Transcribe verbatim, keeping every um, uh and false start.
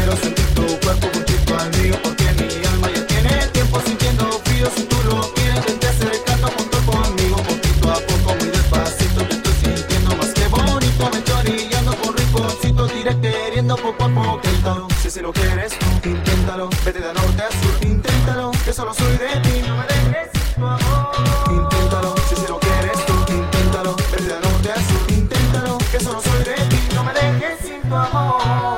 quiero sentir tu cuerpo juntito al mío, porque mi alma ya tiene tiempo sintiendo frío. Si tú lo quieres, vente acercando junto conmigo, poquito a poco, muy despacito. Te estoy sintiendo más que bonito, me estoy orillando con rinconcito, diré queriendo poco a poco. Inténtalo, si si lo quieres, inténtalo, vete de norte a sur, inténtalo, que solo soy de ti, no me dejes sin tu amor. Inténtalo, si si lo quieres tú, inténtalo, vete de norte a sur, inténtalo, que solo soy de ti, no me dejes sin tu amor.